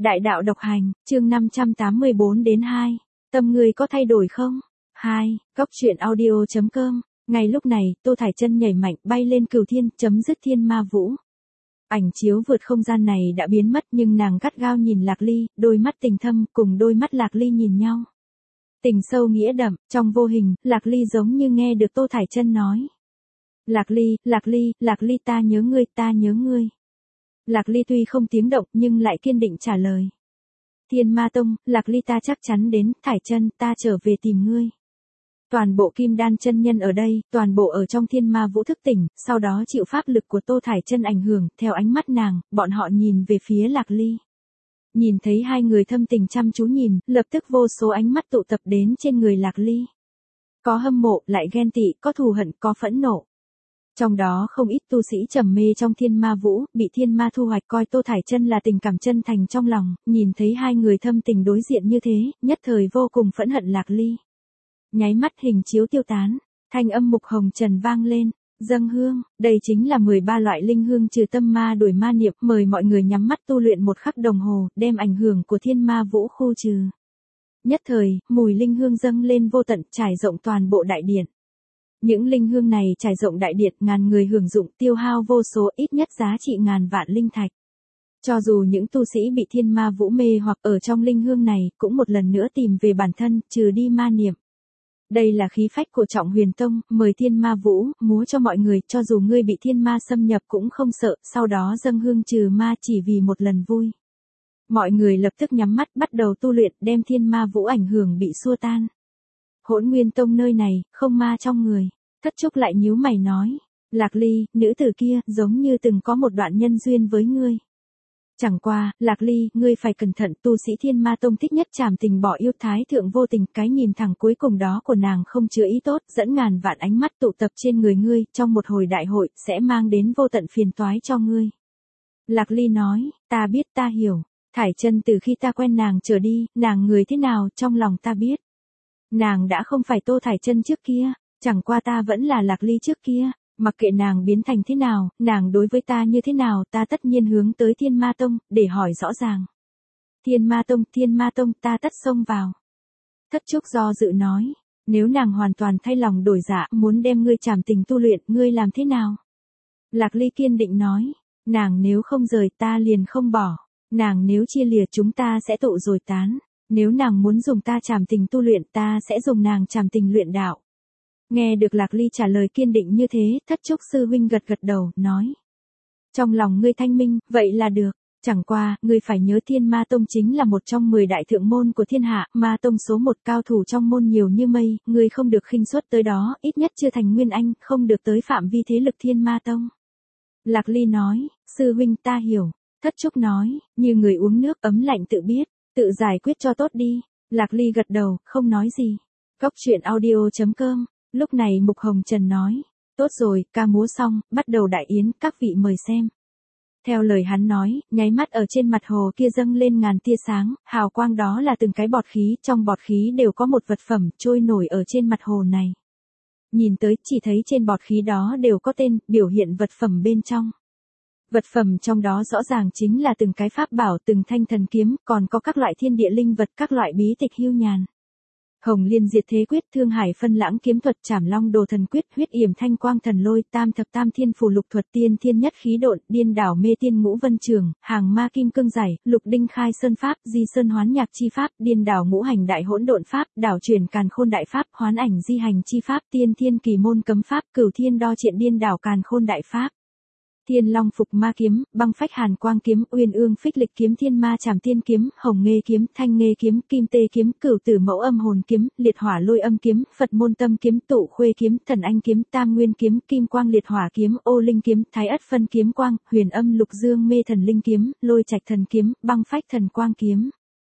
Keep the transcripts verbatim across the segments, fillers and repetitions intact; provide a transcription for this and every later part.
Đại đạo độc hành, chương năm trăm tám mươi bốn đến hai. Tâm người có thay đổi không? hai. Góc truyện audio chấm com. Ngay lúc này, Tô Thải Chân nhảy mạnh bay lên cửu thiên, chấm dứt thiên ma vũ. Ảnh chiếu vượt không gian này đã biến mất nhưng nàng gắt gao nhìn Lạc Ly, đôi mắt tình thâm cùng đôi mắt Lạc Ly nhìn nhau. Tình sâu nghĩa đậm, trong vô hình, Lạc Ly giống như nghe được Tô Thải Chân nói. Lạc Ly, Lạc Ly, Lạc Ly ta nhớ ngươi, ta nhớ ngươi. Lạc Ly tuy không tiếng động nhưng lại kiên định trả lời. Thiên Ma Tông, Lạc Ly ta chắc chắn đến, Thải Chân ta trở về tìm ngươi. Toàn bộ Kim Đan chân nhân ở đây, toàn bộ ở trong thiên ma vũ thức tỉnh, sau đó chịu pháp lực của Tô Thải Chân ảnh hưởng, theo ánh mắt nàng, bọn họ nhìn về phía Lạc Ly. Nhìn thấy hai người thâm tình chăm chú nhìn, lập tức vô số ánh mắt tụ tập đến trên người Lạc Ly. Có hâm mộ, lại ghen tị, có thù hận, có phẫn nộ. Trong đó không ít tu sĩ trầm mê trong thiên ma vũ, bị thiên ma thu hoạch coi Tô Thải Chân là tình cảm chân thành trong lòng, nhìn thấy hai người thâm tình đối diện như thế, nhất thời vô cùng phẫn hận Lạc Ly. Nháy mắt hình chiếu tiêu tán, thanh âm mục hồng trần vang lên, dâng hương, đây chính là mười ba loại linh hương trừ tâm ma đuổi ma niệm, mời mọi người nhắm mắt tu luyện một khắc đồng hồ, đem ảnh hưởng của thiên ma vũ khu trừ. Nhất thời, mùi linh hương dâng lên vô tận, trải rộng toàn bộ đại điện. Những linh hương này trải rộng đại điện, ngàn người hưởng dụng, tiêu hao vô số, ít nhất giá trị ngàn vạn linh thạch. Cho dù những tu sĩ bị thiên ma vũ mê hoặc ở trong linh hương này, cũng một lần nữa tìm về bản thân, trừ đi ma niệm. Đây là khí phách của Trọng Huyền Tông, mời thiên ma vũ, múa cho mọi người, cho dù ngươi bị thiên ma xâm nhập cũng không sợ, sau đó dâng hương trừ ma chỉ vì một lần vui. Mọi người lập tức nhắm mắt bắt đầu tu luyện, đem thiên ma vũ ảnh hưởng bị xua tan. Hỗn Nguyên Tông nơi này, không ma trong người. Thất Trúc lại nhíu mày nói. Lạc Ly, nữ tử kia, giống như từng có một đoạn nhân duyên với ngươi. Chẳng qua, Lạc Ly, ngươi phải cẩn thận, tu sĩ thiên ma tông thích nhất trảm tình bỏ yêu, thái thượng vô tình, cái nhìn thẳng cuối cùng đó của nàng không chứa ý tốt, dẫn ngàn vạn ánh mắt tụ tập trên người ngươi, trong một hồi đại hội, sẽ mang đến vô tận phiền toái cho ngươi. Lạc Ly nói, ta biết ta hiểu, Thải Chân từ khi ta quen nàng trở đi, nàng người thế nào, trong lòng ta biết. Nàng đã không phải Tô Thải Chân trước kia, chẳng qua ta vẫn là Lạc Ly trước kia, mặc kệ nàng biến thành thế nào, nàng đối với ta như thế nào, ta tất nhiên hướng tới Thiên Ma Tông, để hỏi rõ ràng. Thiên Ma Tông, Thiên Ma Tông, ta tất xông vào. Thất Trúc do dự nói, nếu nàng hoàn toàn thay lòng đổi dạ, muốn đem ngươi trảm tình tu luyện, ngươi làm thế nào? Lạc Ly kiên định nói, nàng nếu không rời ta liền không bỏ, nàng nếu chia lìa chúng ta sẽ tụ rồi tán. Nếu nàng muốn dùng ta trảm tình tu luyện, ta sẽ dùng nàng trảm tình luyện đạo. Nghe được Lạc Ly trả lời kiên định như thế, Thất Trúc sư huynh gật gật đầu, nói. Trong lòng ngươi thanh minh, vậy là được. Chẳng qua, ngươi phải nhớ Thiên Ma Tông chính là một trong mười đại thượng môn của thiên hạ, Ma Tông số một, cao thủ trong môn nhiều như mây, ngươi không được khinh suất tới đó, ít nhất chưa thành nguyên anh, không được tới phạm vi thế lực Thiên Ma Tông. Lạc Ly nói, sư huynh ta hiểu. Thất Trúc nói, như người uống nước ấm lạnh tự biết. Tự giải quyết cho tốt đi. Lạc Ly gật đầu, không nói gì. Góc truyện audio chấm com. Lúc này Mục Hồng Trần nói. Tốt rồi, ca múa xong, bắt đầu đại yến, các vị mời xem. Theo lời hắn nói, nháy mắt ở trên mặt hồ kia dâng lên ngàn tia sáng, hào quang đó là từng cái bọt khí, trong bọt khí đều có một vật phẩm trôi nổi ở trên mặt hồ này. Nhìn tới, chỉ thấy trên bọt khí đó đều có tên, biểu hiện vật phẩm bên trong. Vật phẩm trong đó rõ ràng chính là từng cái pháp bảo, từng thanh thần kiếm, còn có các loại thiên địa linh vật, các loại bí tịch hưu nhàn. Hồng Liên Diệt Thế Quyết, Thương Hải Phân Lãng Kiếm Thuật, Trảm Long Đồ Thần Quyết, Huyết Yểm Thanh Quang Thần Lôi, Tam Thập Tam Thiên Phù Lục Thuật, Tiên Thiên Nhất Khí Độn, Điên Đảo Mê Tiên Ngũ Vân Trường, Hàng Ma Kim Cương Giải, Lục Đinh Khai Sơn Pháp, Di Sơn Hoán Nhạc Chi Pháp, Điên Đảo Ngũ Hành Đại Hỗn Độn Pháp, Đảo Chuyển Càn Khôn Đại Pháp, Hoán Ảnh Di Hành Chi Pháp, Tiên Thiên Kỳ Môn Cấm Pháp, Cửu Thiên Đo Triện Điên Đảo Càn Khôn Đại Pháp. Thiên Long Phục Ma Kiếm, Băng Phách Hàn Quang Kiếm, Uyên Ương Phích Lịch Kiếm, Thiên Ma Trảm Tiên Kiếm, Hồng Nghê Kiếm, Thanh Nghê Kiếm, Kim Tê Kiếm, Cửu Tử Mẫu Âm Hồn Kiếm, Liệt Hỏa Lôi Âm Kiếm, Phật Môn Tâm Kiếm, Tụ Khuê Kiếm, Thần Anh Kiếm, Tam Nguyên Kiếm, Kim Quang Liệt Hỏa Kiếm, Ô Linh Kiếm, Thái Ất Phân Kiếm Quang, Huyền Âm Lục Dương Mê Thần Linh Kiếm, Lôi Trạch Thần Kiếm, Băng Phách Thần Quang Kiếm.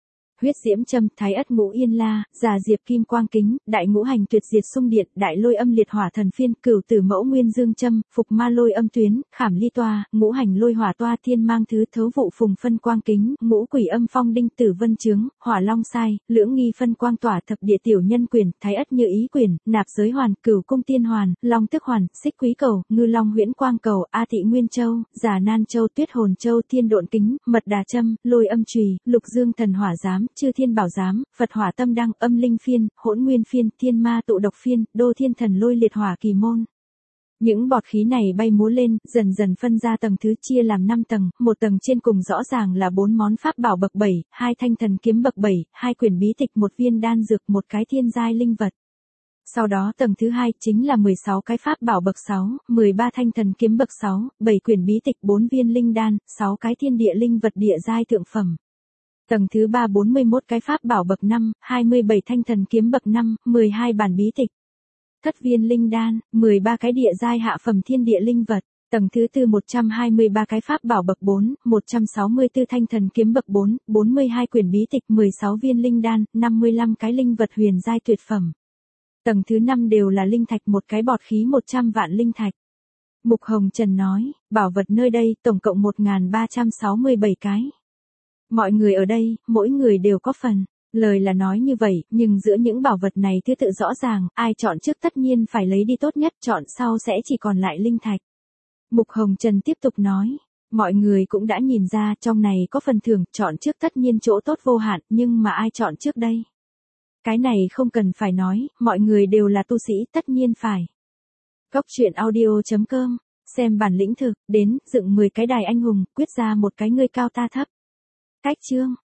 huyết diễm châm, thái ất ngũ yên la, già diệp kim quang kính, đại ngũ hành tuyệt diệt xung điện, đại lôi âm liệt hỏa thần phiên, cửu tử mẫu nguyên dương châm, phục ma lôi âm tuyến, khảm ly toa, ngũ hành lôi hỏa toa, thiên mang thứ thấu vụ phùng phân quang kính, ngũ quỷ âm phong đinh tử vân chướng, hỏa long sai, lưỡng nghi phân quang tỏa, thập địa tiểu nhân quyền, thái ất như ý quyền, nạp giới hoàn, cửu cung tiên hoàn, long tức hoàn, xích quý cầu, ngư long huyễn quang cầu, a thị nguyên châu, già nan châu, tuyết hồn châu, thiên độn kính, mật đà châm, lôi âm chùy, lục dương thần hỏa giám, chư thiên bảo giám, Phật hỏa tâm đăng, âm linh phiên, hỗn nguyên phiên, thiên ma tụ độc phiên, đô thiên thần lôi liệt hỏa kỳ môn. Những bọt khí này bay múa lên, dần dần phân ra tầng thứ, chia làm năm tầng, một tầng trên cùng rõ ràng là bốn món pháp bảo bậc bảy, hai thanh thần kiếm bậc bảy, hai quyển bí tịch, một viên đan dược, một cái thiên giai linh vật. Sau đó tầng thứ hai chính là mười sáu cái pháp bảo bậc sáu, mười ba thanh thần kiếm bậc sáu, bảy quyển bí tịch, bốn viên linh đan, sáu cái thiên địa linh vật địa giai thượng phẩm. Tầng thứ ba bốn mươi mốt cái pháp bảo bậc năm, hai mươi bảy thanh thần kiếm bậc năm, mười hai bản bí tịch. Thất viên linh đan, mười ba cái địa giai hạ phẩm thiên địa linh vật. Tầng thứ tư một trăm hai mươi ba cái pháp bảo bậc bốn, một trăm sáu mươi tư thanh thần kiếm bậc bốn, bốn mươi hai quyển bí tịch, mười sáu viên linh đan, năm mươi lăm cái linh vật huyền giai tuyệt phẩm. Tầng thứ năm đều là linh thạch, một cái bọt khí một trăm vạn linh thạch. Mục Hồng Trần nói, bảo vật nơi đây tổng cộng một nghìn ba trăm sáu mươi bảy cái. Mọi người ở đây, mỗi người đều có phần. Lời là nói như vậy, nhưng giữa những bảo vật này thứ tự rõ ràng, ai chọn trước tất nhiên phải lấy đi tốt nhất, chọn sau sẽ chỉ còn lại linh thạch. Mục Hồng Trần tiếp tục nói, mọi người cũng đã nhìn ra trong này có phần thưởng, chọn trước tất nhiên chỗ tốt vô hạn, nhưng mà ai chọn trước đây? Cái này không cần phải nói, mọi người đều là tu sĩ, tất nhiên phải. Góc truyện audio chấm com, xem bản lĩnh thực, đến, dựng mười cái đài anh hùng, quyết ra một cái ngươi cao ta thấp. Cách chương